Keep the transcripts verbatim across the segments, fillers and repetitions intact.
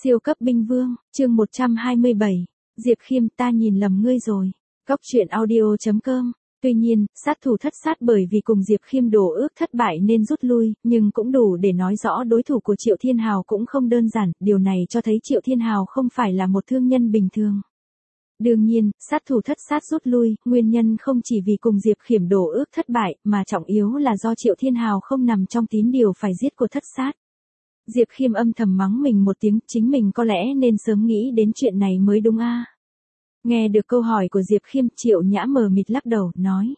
Siêu cấp binh vương, chương một trăm hai mươi bảy, Diệp Khiêm ta nhìn lầm ngươi rồi. Góc truyện audio chấm com. Tuy nhiên, sát thủ thất sát bởi vì cùng Diệp Khiêm đổ ước thất bại nên rút lui, nhưng cũng đủ để nói rõ đối thủ của Triệu Thiên Hào cũng không đơn giản, điều này cho thấy Triệu Thiên Hào không phải là một thương nhân bình thường. Đương nhiên, sát thủ thất sát rút lui, nguyên nhân không chỉ vì cùng Diệp Khiêm đổ ước thất bại, mà trọng yếu là do Triệu Thiên Hào không nằm trong tín điều phải giết của thất sát. Diệp Khiêm âm thầm mắng mình một tiếng, chính mình có lẽ nên sớm nghĩ đến chuyện này mới đúng a. Nghe được câu hỏi của Diệp Khiêm, Triệu Nhã mờ mịt lắc đầu, nói.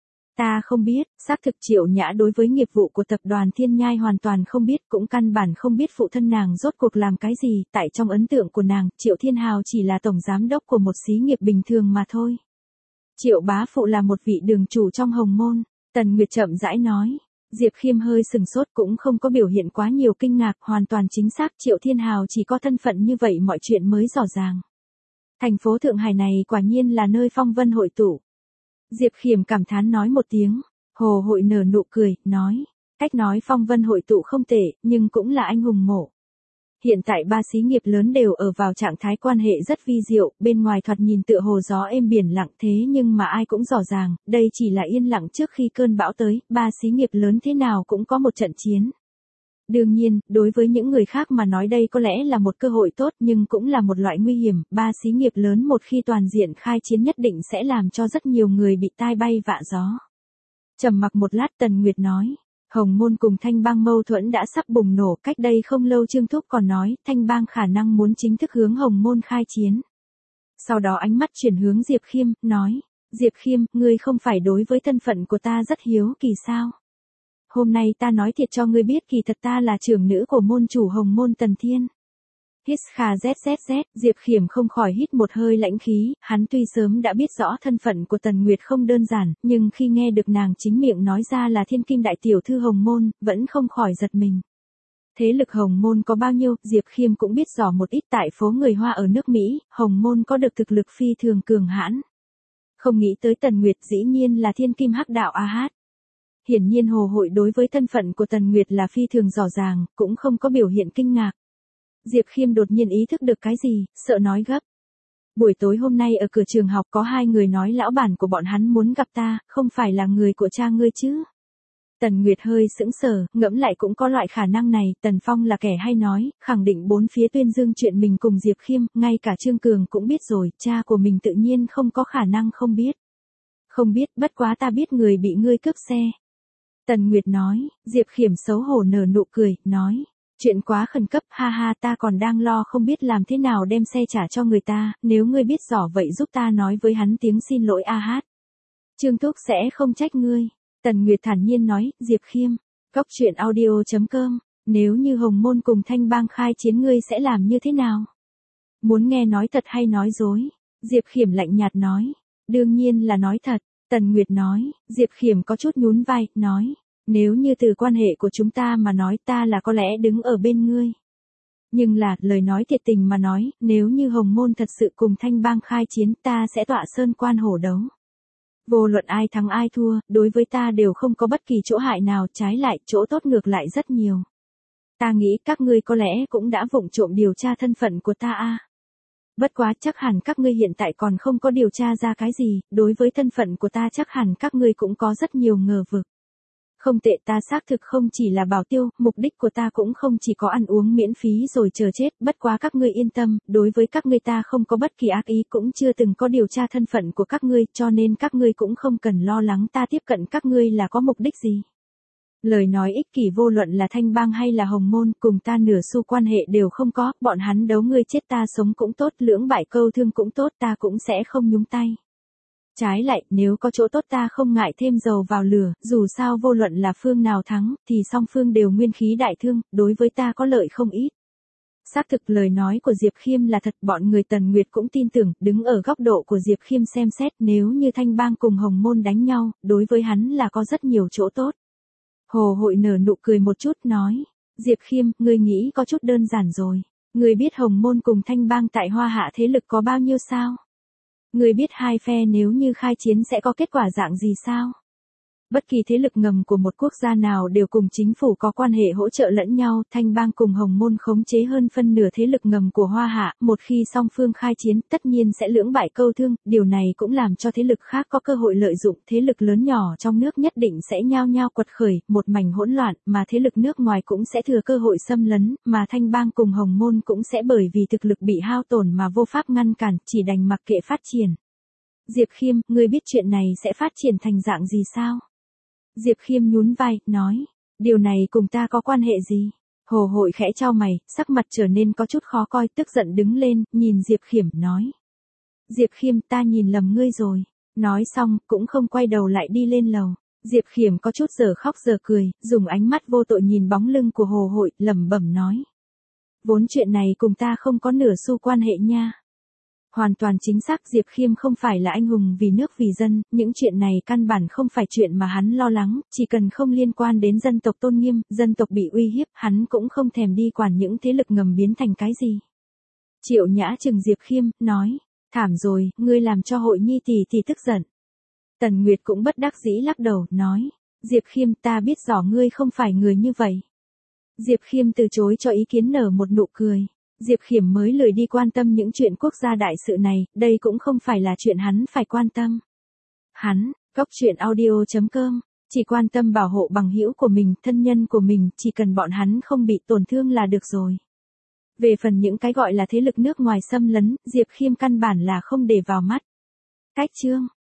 Ta không biết, xác thực Triệu Nhã đối với nghiệp vụ của tập đoàn Thiên Nhai hoàn toàn không biết, cũng căn bản không biết phụ thân nàng rốt cuộc làm cái gì, tại trong ấn tượng của nàng, Triệu Thiên Hào chỉ là tổng giám đốc của một xí nghiệp bình thường mà thôi. Triệu bá phụ là một vị đường chủ trong Hồng Môn, Tần Nguyệt chậm rãi nói. Diệp Khiêm hơi sừng sốt cũng không có biểu hiện quá nhiều kinh ngạc, hoàn toàn chính xác Triệu Thiên Hào chỉ có thân phận như vậy mọi chuyện mới rõ ràng. Thành phố Thượng Hải này quả nhiên là nơi phong vân hội tụ. Diệp Khiêm cảm thán nói một tiếng, Hồ Hội nở nụ cười, nói, cách nói phong vân hội tụ không tệ, nhưng cũng là anh hùng mộ. Hiện tại ba xí nghiệp lớn đều ở vào trạng thái quan hệ rất vi diệu, bên ngoài thoạt nhìn tựa hồ gió êm biển lặng thế nhưng mà ai cũng rõ ràng, đây chỉ là yên lặng trước khi cơn bão tới, ba xí nghiệp lớn thế nào cũng có một trận chiến. Đương nhiên, đối với những người khác mà nói đây có lẽ là một cơ hội tốt nhưng cũng là một loại nguy hiểm, ba xí nghiệp lớn một khi toàn diện khai chiến nhất định sẽ làm cho rất nhiều người bị tai bay vạ gió. Trầm mặc một lát Tần Nguyệt nói. Hồng Môn cùng Thanh Bang mâu thuẫn đã sắp bùng nổ, cách đây không lâu Trương Thúc còn nói, Thanh Bang khả năng muốn chính thức hướng Hồng Môn khai chiến. Sau đó ánh mắt chuyển hướng Diệp Khiêm, nói, Diệp Khiêm, ngươi không phải đối với thân phận của ta rất hiếu kỳ sao? Hôm nay ta nói thiệt cho ngươi biết kỳ thật ta là trưởng nữ của môn chủ Hồng Môn Tần Thiên. Hít kha zzz, Diệp Khiêm không khỏi hít một hơi lãnh khí, hắn tuy sớm đã biết rõ thân phận của Tần Nguyệt không đơn giản, nhưng khi nghe được nàng chính miệng nói ra là thiên kim đại tiểu thư Hồng Môn, vẫn không khỏi giật mình. Thế lực Hồng Môn có bao nhiêu, Diệp Khiêm cũng biết rõ một ít tại phố người Hoa ở nước Mỹ, Hồng Môn có được thực lực phi thường cường hãn. Không nghĩ tới Tần Nguyệt dĩ nhiên là thiên kim hắc đạo a hát. Hiển nhiên Hồ Hội đối với thân phận của Tần Nguyệt là phi thường rõ ràng, cũng không có biểu hiện kinh ngạc. Diệp Khiêm đột nhiên ý thức được cái gì, sợ nói gấp. Buổi tối hôm nay ở cửa trường học có hai người nói lão bản của bọn hắn muốn gặp ta, không phải là người của cha ngươi chứ. Tần Nguyệt hơi sững sờ, ngẫm lại cũng có loại khả năng này, Tần Phong là kẻ hay nói, khẳng định bốn phía tuyên dương chuyện mình cùng Diệp Khiêm, ngay cả Trương Cường cũng biết rồi, cha của mình tự nhiên không có khả năng không biết. Không biết, bất quá ta biết người bị ngươi cướp xe. Tần Nguyệt nói, Diệp Khiêm xấu hổ nở nụ cười, nói. Chuyện quá khẩn cấp, ha ha ta còn đang lo không biết làm thế nào đem xe trả cho người ta, nếu ngươi biết rõ vậy giúp ta nói với hắn tiếng xin lỗi a hát. Trương Thúc sẽ không trách ngươi. Tần Nguyệt thản nhiên nói, Diệp Khiêm, góc truyện audio chấm com, nếu như Hồng Môn cùng Thanh Bang khai chiến ngươi sẽ làm như thế nào? Muốn nghe nói thật hay nói dối? Diệp Khiêm lạnh nhạt nói, đương nhiên là nói thật. Tần Nguyệt nói, Diệp Khiêm có chút nhún vai, nói. Nếu như từ quan hệ của chúng ta mà nói ta là có lẽ đứng ở bên ngươi. Nhưng là, lời nói thiệt tình mà nói, nếu như Hồng Môn thật sự cùng Thanh Bang khai chiến ta sẽ tọa sơn quan hổ đấu. Vô luận ai thắng ai thua, đối với ta đều không có bất kỳ chỗ hại nào, trái lại, chỗ tốt ngược lại rất nhiều. Ta nghĩ các ngươi có lẽ cũng đã vụng trộm điều tra thân phận của ta a. Bất quá chắc hẳn các ngươi hiện tại còn không có điều tra ra cái gì, đối với thân phận của ta chắc hẳn các ngươi cũng có rất nhiều ngờ vực. Không tệ ta xác thực không chỉ là bảo tiêu, mục đích của ta cũng không chỉ có ăn uống miễn phí rồi chờ chết, bất quá các ngươi yên tâm, đối với các ngươi ta không có bất kỳ ác ý cũng chưa từng có điều tra thân phận của các ngươi, cho nên các ngươi cũng không cần lo lắng ta tiếp cận các ngươi là có mục đích gì. Lời nói ích kỷ vô luận là Thanh Bang hay là Hồng Môn, cùng ta nửa xu quan hệ đều không có, bọn hắn đấu ngươi chết ta sống cũng tốt, lưỡng bại câu thương cũng tốt, ta cũng sẽ không nhúng tay. Trái lại, nếu có chỗ tốt ta không ngại thêm dầu vào lửa, dù sao vô luận là phương nào thắng, thì song phương đều nguyên khí đại thương, đối với ta có lợi không ít. Xác thực lời nói của Diệp Khiêm là thật, bọn người Tần Nguyệt cũng tin tưởng, đứng ở góc độ của Diệp Khiêm xem xét nếu như Thanh Bang cùng Hồng Môn đánh nhau, đối với hắn là có rất nhiều chỗ tốt. Hồ Hội nở nụ cười một chút nói, Diệp Khiêm, ngươi nghĩ có chút đơn giản rồi, ngươi biết Hồng Môn cùng Thanh Bang tại Hoa Hạ thế lực có bao nhiêu sao? Ngươi biết hai phe nếu như khai chiến sẽ có kết quả dạng gì sao? Bất kỳ thế lực ngầm của một quốc gia nào đều cùng chính phủ có quan hệ hỗ trợ lẫn nhau, Thanh Bang cùng Hồng Môn khống chế hơn phân nửa thế lực ngầm của Hoa Hạ, một khi song phương khai chiến, tất nhiên sẽ lưỡng bại câu thương, điều này cũng làm cho thế lực khác có cơ hội lợi dụng, thế lực lớn nhỏ trong nước nhất định sẽ nhao nhao quật khởi, một mảnh hỗn loạn, mà thế lực nước ngoài cũng sẽ thừa cơ hội xâm lấn, mà Thanh Bang cùng Hồng Môn cũng sẽ bởi vì thực lực bị hao tổn mà vô pháp ngăn cản, chỉ đành mặc kệ phát triển. Diệp Khiêm, ngươi biết chuyện này sẽ phát triển thành dạng gì sao? Diệp Khiêm nhún vai, nói, điều này cùng ta có quan hệ gì? Hồ Hội khẽ chau mày, sắc mặt trở nên có chút khó coi, tức giận đứng lên, nhìn Diệp Khiêm, nói. Diệp Khiêm, ta nhìn lầm ngươi rồi. Nói xong, cũng không quay đầu lại đi lên lầu. Diệp Khiêm có chút giờ khóc giờ cười, dùng ánh mắt vô tội nhìn bóng lưng của Hồ Hội, lẩm bẩm nói. Vốn chuyện này cùng ta không có nửa xu quan hệ nha. Hoàn toàn chính xác, Diệp Khiêm không phải là anh hùng vì nước vì dân, những chuyện này căn bản không phải chuyện mà hắn lo lắng, chỉ cần không liên quan đến dân tộc tôn nghiêm, dân tộc bị uy hiếp, hắn cũng không thèm đi quản những thế lực ngầm biến thành cái gì. Triệu Nhã chừng Diệp Khiêm, nói, thảm rồi, ngươi làm cho Hội Nhi tỷ tỷ tức giận. Tần Nguyệt cũng bất đắc dĩ lắc đầu, nói, Diệp Khiêm, ta biết rõ ngươi không phải người như vậy. Diệp Khiêm từ chối cho ý kiến, nở một nụ cười. Diệp Khiêm mới lười đi quan tâm những chuyện quốc gia đại sự này, đây cũng không phải là chuyện hắn phải quan tâm. Hắn, góc truyện audio chấm com, chỉ quan tâm bảo hộ bằng hữu của mình, thân nhân của mình, chỉ cần bọn hắn không bị tổn thương là được rồi. Về phần những cái gọi là thế lực nước ngoài xâm lấn, Diệp Khiêm căn bản là không để vào mắt. Cách chương